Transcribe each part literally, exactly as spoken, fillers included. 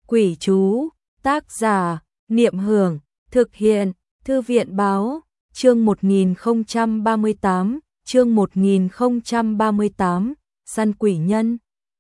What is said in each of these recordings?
Quỷ chú, tác giả, Niệm Hưởng, thực hiện, Thư viện báo, chương một nghìn không trăm ba mươi tám, chương một nghìn không trăm ba mươi tám, săn quỷ nhân.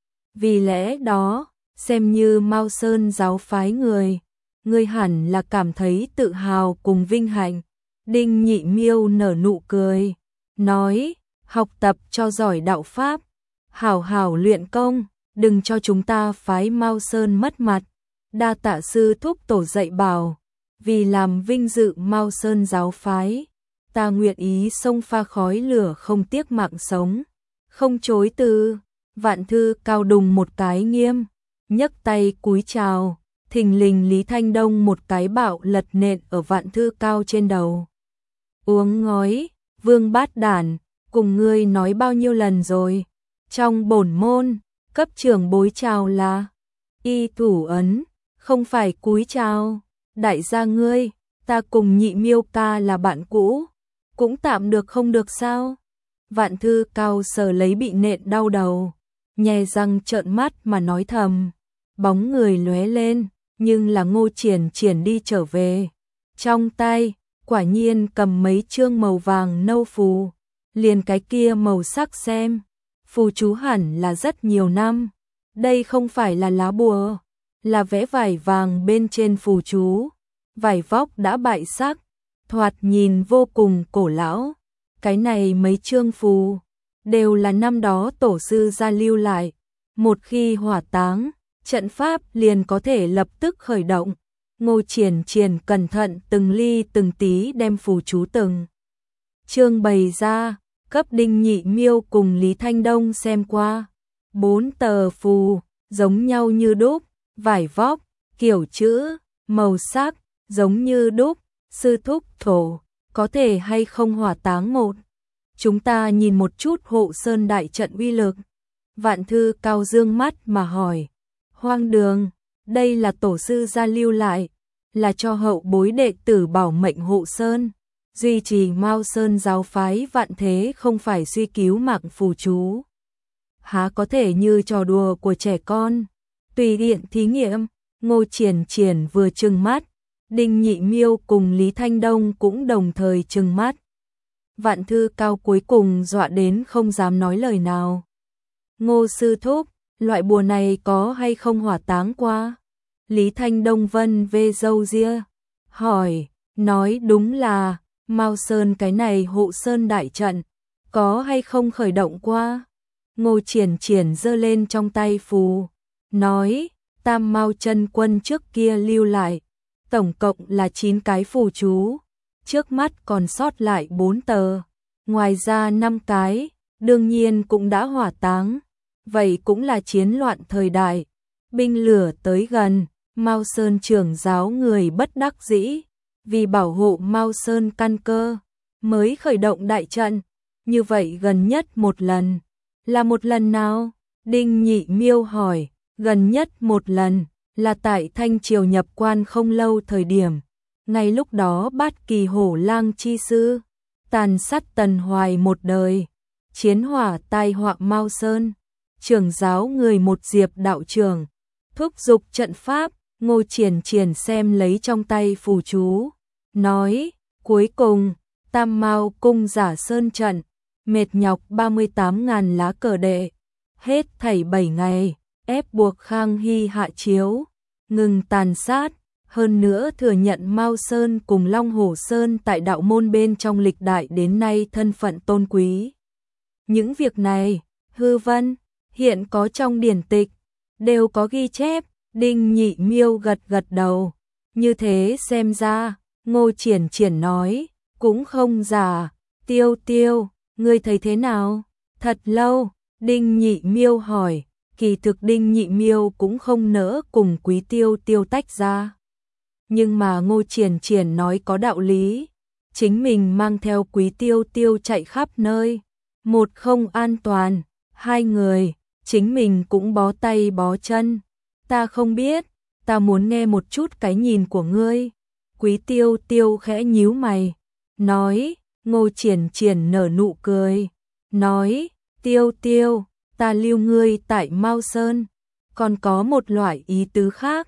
Vì lẽ đó, xem như Mao Sơn giáo phái người, người hẳn là cảm thấy tự hào cùng vinh hạnh. Đinh Nhị Miêu nở nụ cười, nói, học tập cho giỏi đạo pháp, hảo hảo luyện công, đừng cho chúng ta phái Mao Sơn mất mặt. Đa tạ sư thúc tổ dạy bảo, vì làm vinh dự Mao Sơn giáo phái, ta nguyện ý xông pha khói lửa không tiếc mạng sống, không chối từ. Vạn Thư Cao đùng một cái nghiêm, nhấc tay cúi chào, thình lình Lý Thanh Đông một cái bạo lật nện ở Vạn Thư Cao trên đầu. Uống ngói, Vương Bát Đản, cùng ngươi nói bao nhiêu lần rồi, trong bổn môn, cấp trưởng bối chào là y thủ ấn, không phải cúi chào. Đại gia ngươi, ta cùng Nhị Miêu ca là bạn cũ, cũng tạm được không được sao? Vạn Thư Cao sờ lấy bị nện đau đầu, nhè răng trợn mắt mà nói thầm. Bóng người lóe lên, nhưng là Ngô Triển Triển đi trở về. Trong tay, quả nhiên cầm mấy chương màu vàng nâu phù, liền cái kia màu sắc xem. Phù chú hẳn là rất nhiều năm, đây không phải là lá bùa, là vẽ vải vàng bên trên phù chú. Vải vóc đã bại sắc, thoạt nhìn vô cùng cổ lão. Cái này mấy chương phù, đều là năm đó tổ sư gia lưu lại. Một khi hỏa táng, trận pháp liền có thể lập tức khởi động. Ngô Triển Triển cẩn thận từng ly từng tí đem phù chú từng chương bày ra, cấp Đinh Nhị Miêu cùng Lý Thanh Đông xem qua. Bốn tờ phù, giống nhau như đúc, vải vóc, kiểu chữ, màu sắc, giống như đúc. Sư thúc thổ, có thể hay không hỏa táng một? Chúng ta nhìn một chút hộ sơn đại trận uy lực. Vạn Thư Cao dương mắt mà hỏi. Hoang đường, đây là tổ sư gia lưu lại, là cho hậu bối đệ tử bảo mệnh hộ sơn. Duy trì Mao Sơn giáo phái vạn thế không phải suy cứu mạng phù chú. Há có thể như trò đùa của trẻ con, tùy tiện thí nghiệm. Ngô Triển Triển vừa trừng mắt, Đinh Nhị Miêu cùng Lý Thanh Đông cũng đồng thời trừng mắt. Vạn Thư Cao cuối cùng dọa đến không dám nói lời nào. Ngô sư thúc, loại bùa này có hay không hỏa táng qua? Lý Thanh Đông vân vê râu ria, hỏi, nói đúng là, Mao Sơn cái này hộ sơn đại trận, có hay không khởi động qua? Ngô Triển Triển giơ lên trong tay phù, nói, Tam Mao chân quân trước kia lưu lại, tổng cộng là chín cái phù chú, trước mắt còn sót lại bốn tờ, ngoài ra năm cái, đương nhiên cũng đã hỏa táng. Vậy cũng là chiến loạn thời đại, binh lửa tới gần, Mao Sơn trưởng giáo người bất đắc dĩ, vì bảo hộ Mao Sơn căn cơ, mới khởi động đại trận. Như vậy gần nhất một lần, là một lần nào? Đinh Nhị Miêu hỏi. Gần nhất một lần, là tại Thanh Triều nhập quan không lâu thời điểm. Ngay lúc đó Bát Kỳ Hổ Lang chi sư, tàn sát Tần Hoài một đời, chiến hỏa tai họa Mao Sơn. Trưởng giáo người một Diệp đạo trưởng, thúc giục trận pháp. Ngô Triển Triển xem lấy trong tay phù chú, nói, cuối cùng, Tam Mao cung giả sơn trận, mệt nhọc ba mươi tám ngàn lá cờ đệ, hết thảy bảy ngày, ép buộc Khang Hy hạ chiếu, ngừng tàn sát, hơn nữa thừa nhận Mao Sơn cùng Long Hổ Sơn tại đạo môn bên trong lịch đại đến nay thân phận tôn quý. Những việc này, hư vân, hiện có trong điển tịch, đều có ghi chép. Đinh Nhị Miêu gật gật đầu, như thế xem ra, Ngô Triển Triển nói, cũng không giả. Tiêu Tiêu, ngươi thấy thế nào? Thật lâu, Đinh Nhị Miêu hỏi. Kỳ thực Đinh Nhị Miêu cũng không nỡ cùng Quý Tiêu Tiêu tách ra. Nhưng mà Ngô Triển Triển nói có đạo lý, chính mình mang theo Quý Tiêu Tiêu chạy khắp nơi, một không an toàn, hai người, chính mình cũng bó tay bó chân. Ta không biết, ta muốn nghe một chút cái nhìn của ngươi. Quý Tiêu Tiêu khẽ nhíu mày, nói. Ngô Triển Triển nở nụ cười, nói, Tiêu Tiêu, ta lưu ngươi tại Mao Sơn, còn có một loại ý tứ khác.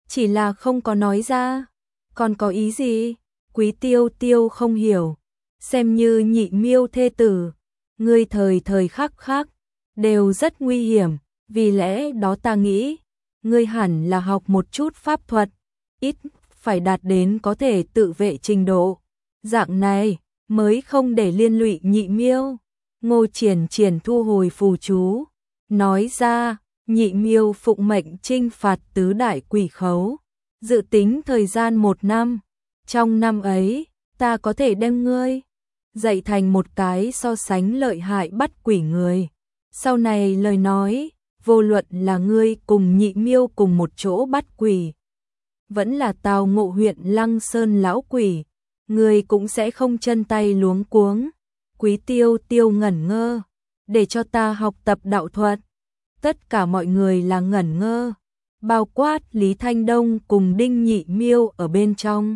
chỉ là không có nói ra. Còn có ý gì? Quý Tiêu Tiêu không hiểu. Xem như Nhị Miêu thê tử, ngươi thời thời khắc khắc đều rất nguy hiểm, vì lẽ đó ta nghĩ, ngươi hẳn là học một chút pháp thuật, ít phải đạt đến có thể tự vệ trình độ. Dạng này mới không để liên lụy Nhị Miêu. Ngô Triển Triển thu hồi phù chú, nói ra, Nhị Miêu phụng mệnh trinh phạt tứ đại quỷ khấu, dự tính thời gian một năm. Trong năm ấy, ta có thể đem ngươi dạy thành một cái so sánh lợi hại bắt quỷ người. Sau này lời nói, vô luận là ngươi cùng Nhị Miêu cùng một chỗ bắt quỷ, vẫn là Tào Ngộ huyện Lăng Sơn lão quỷ, ngươi cũng sẽ không chân tay luống cuống. Quý Tiêu Tiêu ngẩn ngơ, để cho ta học tập đạo thuật. Tất cả mọi người là ngẩn ngơ, bao quát Lý Thanh Đông cùng Đinh Nhị Miêu ở bên trong.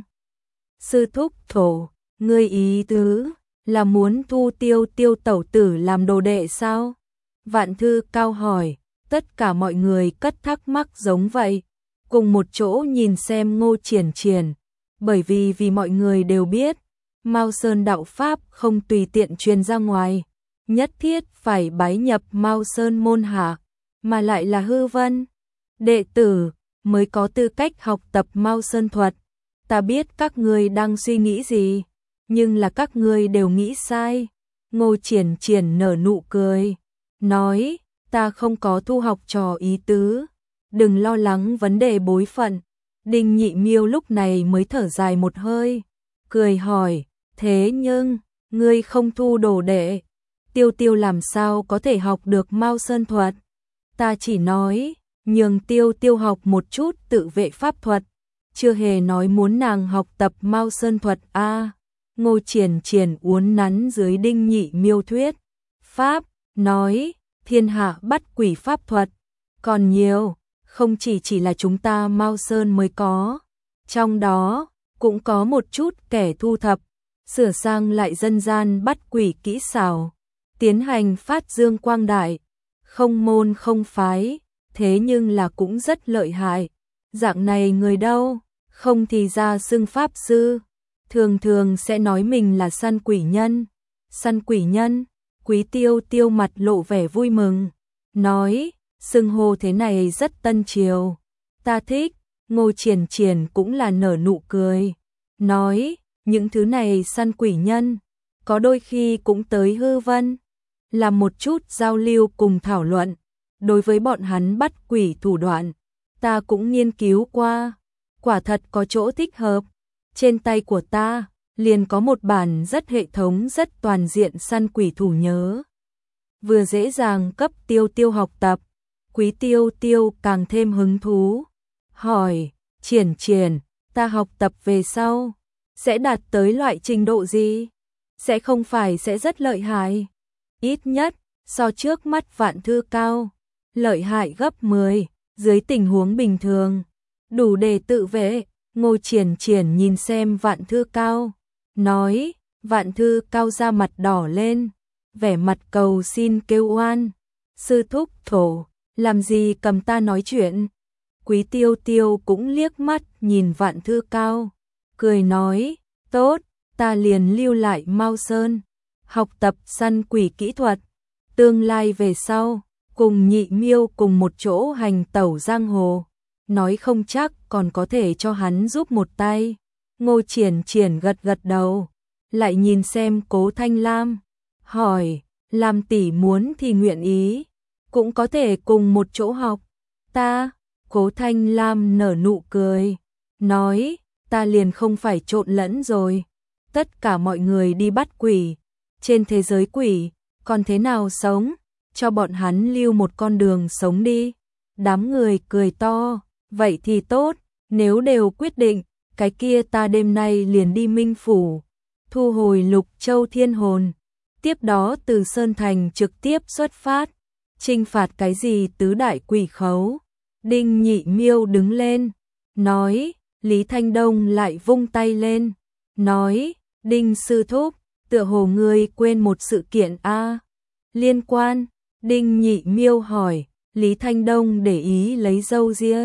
Sư thúc thổ, ngươi ý tứ là muốn thu Tiêu Tiêu tẩu tử làm đồ đệ sao? Vạn Thư Cao hỏi. Tất cả mọi người cất thắc mắc giống vậy, cùng một chỗ nhìn xem Ngô Triển Triển, bởi vì vì mọi người đều biết, Mao Sơn đạo pháp không tùy tiện truyền ra ngoài, nhất thiết phải bái nhập Mao Sơn môn hạ, mà lại là hư vân đệ tử mới có tư cách học tập Mao Sơn thuật. Ta biết các ngươi đang suy nghĩ gì, nhưng là các ngươi đều nghĩ sai. Ngô Triển Triển nở nụ cười, nói, ta không có thu học trò ý tứ, đừng lo lắng vấn đề bối phận. Đinh Nhị Miêu lúc này mới thở dài một hơi, cười hỏi, thế nhưng, ngươi không thu đồ đệ, Tiêu Tiêu làm sao có thể học được Mao Sơn thuật? Ta chỉ nói, nhường Tiêu Tiêu học một chút tự vệ pháp thuật, chưa hề nói muốn nàng học tập Mao Sơn thuật a. À, Ngô Triển Triển uốn nắn dưới Đinh Nhị Miêu thuyết pháp, nói, thiên hạ bắt quỷ pháp thuật còn nhiều, không chỉ chỉ là chúng ta Mao Sơn mới có, trong đó cũng có một chút kẻ thu thập, sửa sang lại dân gian bắt quỷ kỹ xảo, tiến hành phát dương quang đại, không môn không phái, thế nhưng là cũng rất lợi hại. Dạng này người đâu, không thì ra xưng pháp sư, thường thường sẽ nói mình là săn quỷ nhân. Săn quỷ nhân? Quý Tiêu Tiêu mặt lộ vẻ vui mừng, nói, xưng hô thế này rất tân triều, ta thích. Ngô Triển Triển cũng là nở nụ cười, nói, những thứ này săn quỷ nhân, có đôi khi cũng tới hư vân, làm một chút giao lưu cùng thảo luận. Đối với bọn hắn bắt quỷ thủ đoạn, ta cũng nghiên cứu qua, quả thật có chỗ thích hợp. Trên tay của ta liền có một bản rất hệ thống rất toàn diện săn quỷ thủ nhớ, vừa dễ dàng cấp Tiêu Tiêu học tập. Quý Tiêu Tiêu càng thêm hứng thú, hỏi, Triển Triển, ta học tập về sau, sẽ đạt tới loại trình độ gì? Sẽ không phải sẽ rất lợi hại, ít nhất, so trước mắt Vạn Thư Cao, lợi hại gấp mười, dưới tình huống bình thường, đủ để tự vệ. Ngô Triển Triển nhìn xem Vạn Thư Cao, nói, Vạn Thư Cao ra mặt đỏ lên, vẻ mặt cầu xin kêu oan, sư thúc thổ, làm gì cầm ta nói chuyện. Quý Tiêu Tiêu cũng liếc mắt nhìn Vạn Thư Cao, cười nói, tốt, ta liền lưu lại Mao Sơn, học tập săn quỷ kỹ thuật, tương lai về sau, cùng Nhị Miêu cùng một chỗ hành tẩu giang hồ, nói không chắc còn có thể cho hắn giúp một tay. Ngô Triển Triển gật gật đầu, lại nhìn xem Cố Thanh Lam, hỏi, Lam tỷ muốn thì nguyện ý, cũng có thể cùng một chỗ học. Ta, Cố Thanh Lam nở nụ cười, nói, ta liền không phải trộn lẫn rồi. Tất cả mọi người đi bắt quỷ, trên thế giới quỷ, còn thế nào sống, cho bọn hắn lưu một con đường sống đi. Đám người cười to, vậy thì tốt, nếu đều quyết định, cái kia ta đêm nay liền đi Minh Phủ, thu hồi Lục Châu Thiên Hồn, tiếp đó từ Sơn Thành trực tiếp xuất phát, trinh phạt cái gì tứ đại quỷ khấu. Đinh Nhị Miêu đứng lên, nói, Lý Thanh Đông lại vung tay lên, nói, Đinh sư thúc, tựa hồ ngươi quên một sự kiện a. Liên quan? Đinh Nhị Miêu hỏi. Lý Thanh Đông để ý lấy râu ria,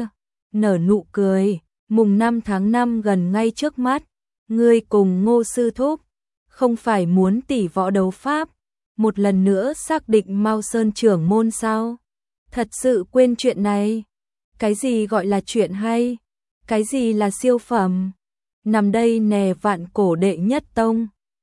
nở nụ cười, mùng năm tháng năm gần ngay trước mắt, ngươi cùng Ngô sư thúc, không phải muốn tỷ võ đấu pháp, một lần nữa xác định Mao Sơn trưởng môn sao? Thật sự quên chuyện này. Cái gì gọi là chuyện hay? Cái gì là siêu phẩm? Nằm đây nè vạn cổ đệ nhất tông.